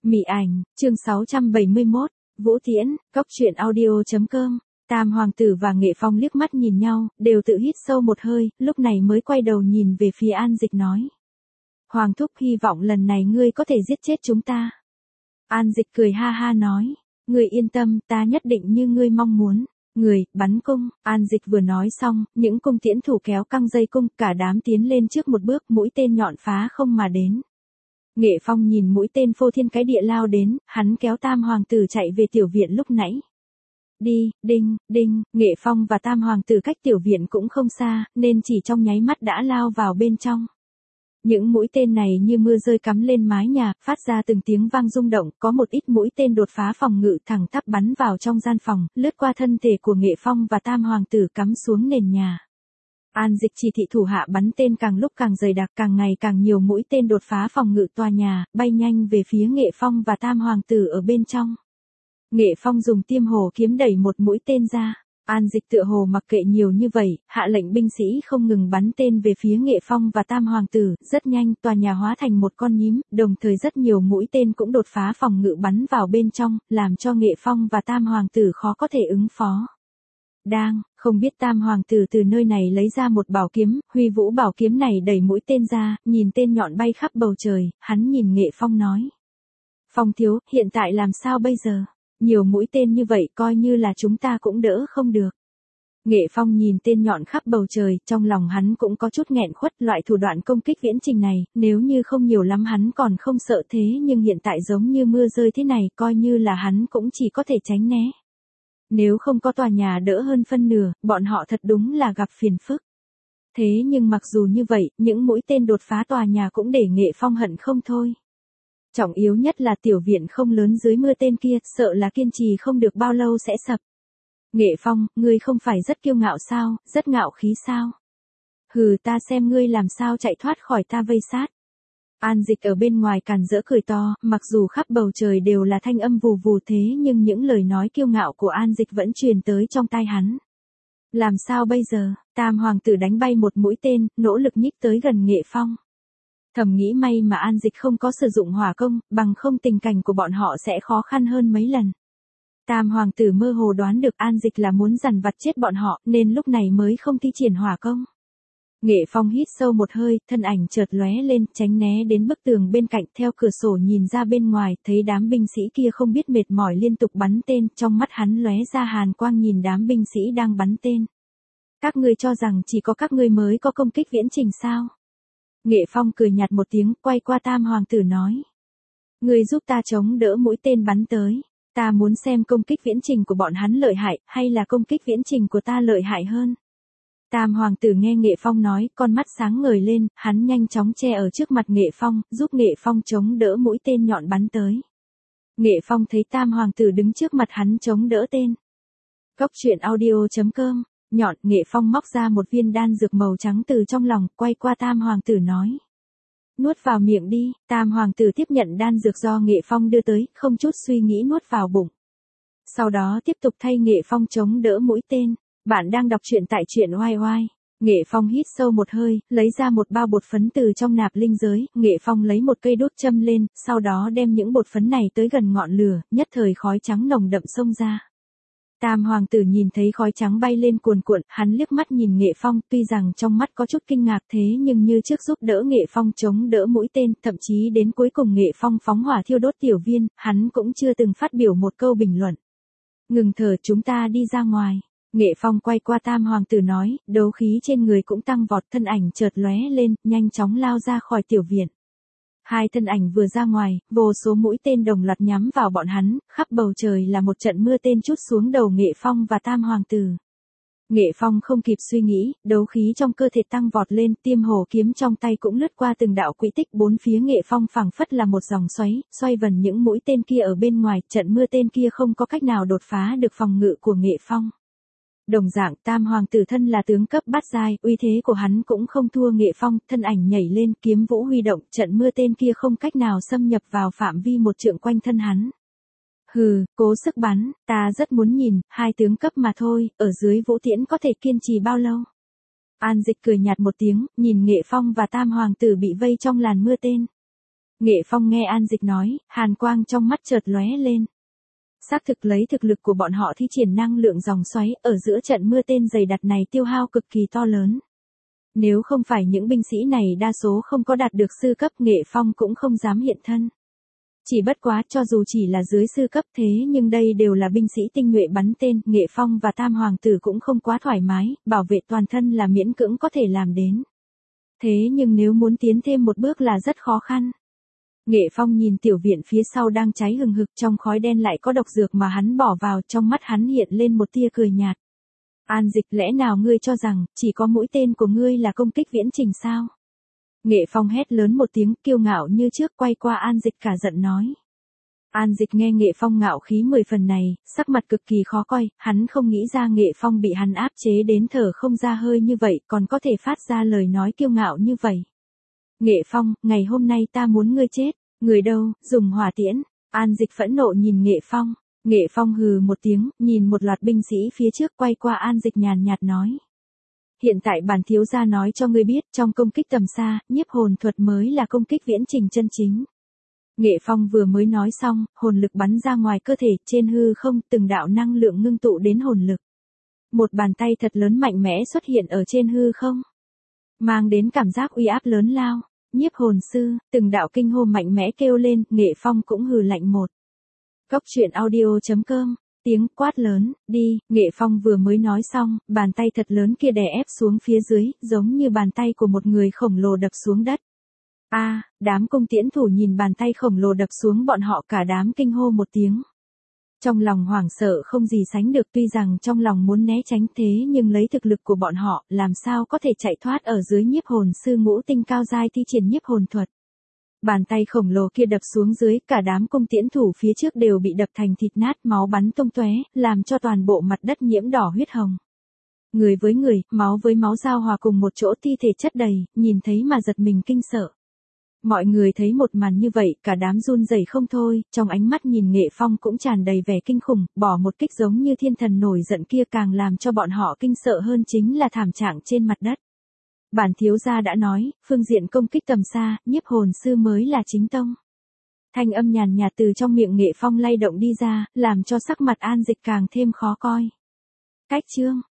Mị ảnh, chương 671, Vũ Tiễn, Cóc truyện audio.com. Tam hoàng tử và Nghệ Phong liếc mắt nhìn nhau, đều tự hít sâu một hơi, lúc này mới quay đầu nhìn về phía An Dịch nói. Hoàng thúc hy vọng lần này ngươi có thể giết chết chúng ta. An Dịch cười ha ha nói, ngươi yên tâm, ta nhất định như ngươi mong muốn. Người, bắn cung, An Dịch vừa nói xong, những cung tiễn thủ kéo căng dây cung, cả đám tiến lên trước một bước, mũi tên nhọn phá không mà đến. Nghệ Phong nhìn mũi tên phô thiên cái địa lao đến, hắn kéo Tam hoàng tử chạy về tiểu viện lúc nãy. Đi, đinh, đinh, Nghệ Phong và Tam hoàng tử cách tiểu viện cũng không xa, nên chỉ trong nháy mắt đã lao vào bên trong. Những mũi tên này như mưa rơi cắm lên mái nhà, phát ra từng tiếng vang rung động, có một ít mũi tên đột phá phòng ngự thẳng tắp bắn vào trong gian phòng, lướt qua thân thể của Nghệ Phong và Tam hoàng tử cắm xuống nền nhà. An Dịch chỉ thị thủ hạ bắn tên càng lúc càng dày đặc, càng ngày càng nhiều mũi tên đột phá phòng ngự tòa nhà, bay nhanh về phía Nghệ Phong và Tam hoàng tử ở bên trong. Nghệ Phong dùng tiêm hồ kiếm đẩy một mũi tên ra. An Dịch tựa hồ mặc kệ nhiều như vậy, hạ lệnh binh sĩ không ngừng bắn tên về phía Nghệ Phong và Tam hoàng tử, rất nhanh tòa nhà hóa thành một con nhím, đồng thời rất nhiều mũi tên cũng đột phá phòng ngự bắn vào bên trong, làm cho Nghệ Phong và Tam hoàng tử khó có thể ứng phó. Không biết Tam hoàng tử từ nơi này lấy ra một bảo kiếm, huy vũ bảo kiếm này đẩy mũi tên ra, nhìn tên nhọn bay khắp bầu trời, hắn nhìn Nghệ Phong nói. Phong thiếu, hiện tại làm sao bây giờ? Nhiều mũi tên như vậy coi như là chúng ta cũng đỡ không được. Nghệ Phong nhìn tên nhọn khắp bầu trời, trong lòng hắn cũng có chút nghẹn khuất, loại thủ đoạn công kích viễn trình này, nếu như không nhiều lắm hắn còn không sợ thế, nhưng hiện tại giống như mưa rơi thế này, coi như là hắn cũng chỉ có thể tránh né. Nếu không có tòa nhà đỡ hơn phân nửa, bọn họ thật đúng là gặp phiền phức. Thế nhưng mặc dù như vậy, những mũi tên đột phá tòa nhà cũng để Nghệ Phong hận không thôi. Trọng yếu nhất là tiểu viện không lớn dưới mưa tên kia, sợ là kiên trì không được bao lâu sẽ sập. Nghệ Phong, ngươi không phải rất kiêu ngạo sao, rất ngạo khí sao? Hừ, ta xem ngươi làm sao chạy thoát khỏi ta vây sát. An Dịch ở bên ngoài càn rỡ cười to, mặc dù khắp bầu trời đều là thanh âm vù vù thế nhưng những lời nói kiêu ngạo của An Dịch vẫn truyền tới trong tai hắn. Làm sao bây giờ? Tam hoàng tử đánh bay một mũi tên, nỗ lực nhích tới gần Nghệ Phong. Thầm nghĩ may mà An Dịch không có sử dụng hỏa công, bằng không tình cảnh của bọn họ sẽ khó khăn hơn mấy lần. Tam hoàng tử mơ hồ đoán được An Dịch là muốn dằn vặt chết bọn họ, nên lúc này mới không thi triển hỏa công. Nghệ Phong hít sâu một hơi, thân ảnh chợt lóe lên, tránh né đến bức tường bên cạnh, theo cửa sổ nhìn ra bên ngoài, thấy đám binh sĩ kia không biết mệt mỏi liên tục bắn tên, trong mắt hắn lóe ra hàn quang nhìn đám binh sĩ đang bắn tên. Các ngươi cho rằng chỉ có các ngươi mới có công kích viễn trình sao? Nghệ Phong cười nhạt một tiếng, quay qua Tam hoàng tử nói. Ngươi giúp ta chống đỡ mũi tên bắn tới. Ta muốn xem công kích viễn trình của bọn hắn lợi hại, hay là công kích viễn trình của ta lợi hại hơn. Tam hoàng tử nghe Nghệ Phong nói, con mắt sáng ngời lên, hắn nhanh chóng che ở trước mặt Nghệ Phong, giúp Nghệ Phong chống đỡ mũi tên nhọn bắn tới. Nghệ Phong thấy Tam hoàng tử đứng trước mặt hắn chống đỡ tên. Cóc truyện audio.com. Nhọn, Nghệ Phong móc ra một viên đan dược màu trắng từ trong lòng, quay qua Tam hoàng tử nói. Nuốt vào miệng đi. Tam hoàng tử tiếp nhận đan dược do Nghệ Phong đưa tới, không chút suy nghĩ nuốt vào bụng. Sau đó tiếp tục thay Nghệ Phong chống đỡ mũi tên. Bạn đang đọc truyện tại truyện oai oai. Nghệ Phong hít sâu một hơi, lấy ra một bao bột phấn từ trong nạp linh giới, Nghệ Phong lấy một cây đốt châm lên, sau đó đem những bột phấn này tới gần ngọn lửa, nhất thời khói trắng nồng đậm xông ra. Tam hoàng tử nhìn thấy khói trắng bay lên cuồn cuộn, hắn liếc mắt nhìn Nghệ Phong, tuy rằng trong mắt có chút kinh ngạc thế nhưng như trước giúp đỡ Nghệ Phong chống đỡ mũi tên, thậm chí đến cuối cùng Nghệ Phong phóng hỏa thiêu đốt tiểu viên, hắn cũng chưa từng phát biểu một câu bình luận. Ngừng thở, chúng ta đi ra ngoài. Nghệ Phong quay qua Tam hoàng tử nói, đấu khí trên người cũng tăng vọt, thân ảnh chợt lóe lên, nhanh chóng lao ra khỏi tiểu viện. Hai thân ảnh vừa ra ngoài, vô số mũi tên đồng loạt nhắm vào bọn hắn, khắp bầu trời là một trận mưa tên trút xuống đầu Nghệ Phong và Tam hoàng tử. Nghệ Phong không kịp suy nghĩ, đấu khí trong cơ thể tăng vọt lên, tiêm hồ kiếm trong tay cũng lướt qua từng đạo quỹ tích bốn phía Nghệ Phong phảng phất là một dòng xoáy, xoay vần những mũi tên kia ở bên ngoài, trận mưa tên kia không có cách nào đột phá được phòng ngự của Nghệ Phong. Đồng dạng, Tam hoàng tử thân là tướng cấp bát giai, uy thế của hắn cũng không thua Nghệ Phong, thân ảnh nhảy lên, kiếm vũ huy động, trận mưa tên kia không cách nào xâm nhập vào phạm vi một trượng quanh thân hắn. Hừ, cố sức bắn, ta rất muốn nhìn, hai tướng cấp mà thôi, ở dưới Vũ Tiễn có thể kiên trì bao lâu. An Dịch cười nhạt một tiếng, nhìn Nghệ Phong và Tam hoàng tử bị vây trong làn mưa tên. Nghệ Phong nghe An Dịch nói, hàn quang trong mắt chợt lóe lên. Xác thực lấy thực lực của bọn họ thi triển năng lượng dòng xoáy, ở giữa trận mưa tên dày đặc này tiêu hao cực kỳ to lớn. Nếu không phải những binh sĩ này đa số không có đạt được sư cấp, Nghệ Phong cũng không dám hiện thân. Chỉ bất quá, cho dù chỉ là dưới sư cấp thế nhưng đây đều là binh sĩ tinh nhuệ bắn tên, Nghệ Phong và Tam Hoàng tử cũng không quá thoải mái, bảo vệ toàn thân là miễn cưỡng có thể làm đến. Thế nhưng nếu muốn tiến thêm một bước là rất khó khăn. Nghệ Phong nhìn tiểu viện phía sau đang cháy hừng hực, trong khói đen lại có độc dược mà hắn bỏ vào, trong mắt hắn hiện lên một tia cười nhạt. An Dịch, lẽ nào ngươi cho rằng, chỉ có mũi tên của ngươi là công kích viễn trình sao? Nghệ Phong hét lớn một tiếng, kiêu ngạo như trước, quay qua An Dịch cả giận nói. An Dịch nghe Nghệ Phong ngạo khí 10 phần này, sắc mặt cực kỳ khó coi, hắn không nghĩ ra Nghệ Phong bị hắn áp chế đến thở không ra hơi như vậy, còn có thể phát ra lời nói kiêu ngạo như vậy. Nghệ Phong, ngày hôm nay ta muốn ngươi chết, người đâu, dùng hỏa tiễn. An Dịch phẫn nộ nhìn Nghệ Phong. Nghệ Phong hừ một tiếng, nhìn một loạt binh sĩ phía trước, quay qua An Dịch nhàn nhạt nói. Hiện tại bản thiếu gia nói cho ngươi biết, trong công kích tầm xa, nhiếp hồn thuật mới là công kích viễn trình chân chính. Nghệ Phong vừa mới nói xong, hồn lực bắn ra ngoài cơ thể, trên hư không, từng đạo năng lượng ngưng tụ đến hồn lực. Một bàn tay thật lớn mạnh mẽ xuất hiện ở trên hư không, mang đến cảm giác uy áp lớn lao. Nhiếp hồn sư, từng đạo kinh hô mạnh mẽ kêu lên, Nghệ Phong cũng hừ lạnh một. Cốc truyện audio.com, tiếng quát lớn, đi, Nghệ Phong vừa mới nói xong, bàn tay thật lớn kia đè ép xuống phía dưới, giống như bàn tay của một người khổng lồ đập xuống đất. Đám cung tiễn thủ nhìn bàn tay khổng lồ đập xuống bọn họ, cả đám kinh hô một tiếng. Trong lòng hoảng sợ không gì sánh được, tuy rằng trong lòng muốn né tránh thế nhưng lấy thực lực của bọn họ, làm sao có thể chạy thoát ở dưới nhiếp hồn sư ngũ tinh cao giai thi triển nhiếp hồn thuật. Bàn tay khổng lồ kia đập xuống dưới, cả đám cung tiễn thủ phía trước đều bị đập thành thịt nát, máu bắn tung tóe, làm cho toàn bộ mặt đất nhiễm đỏ huyết hồng. Người với người, máu với máu giao hòa cùng một chỗ, thi thể chất đầy, nhìn thấy mà giật mình kinh sợ. Mọi người thấy một màn như vậy, cả đám run rẩy không thôi, trong ánh mắt nhìn Nghệ Phong cũng tràn đầy vẻ kinh khủng, bỏ một kích giống như thiên thần nổi giận kia, càng làm cho bọn họ kinh sợ hơn chính là thảm trạng trên mặt đất. Bản thiếu gia đã nói, phương diện công kích tầm xa, nhiếp hồn sư mới là chính tông. Thanh âm nhàn nhạt từ trong miệng Nghệ Phong lay động đi ra, làm cho sắc mặt An Dịch càng thêm khó coi. Cách chương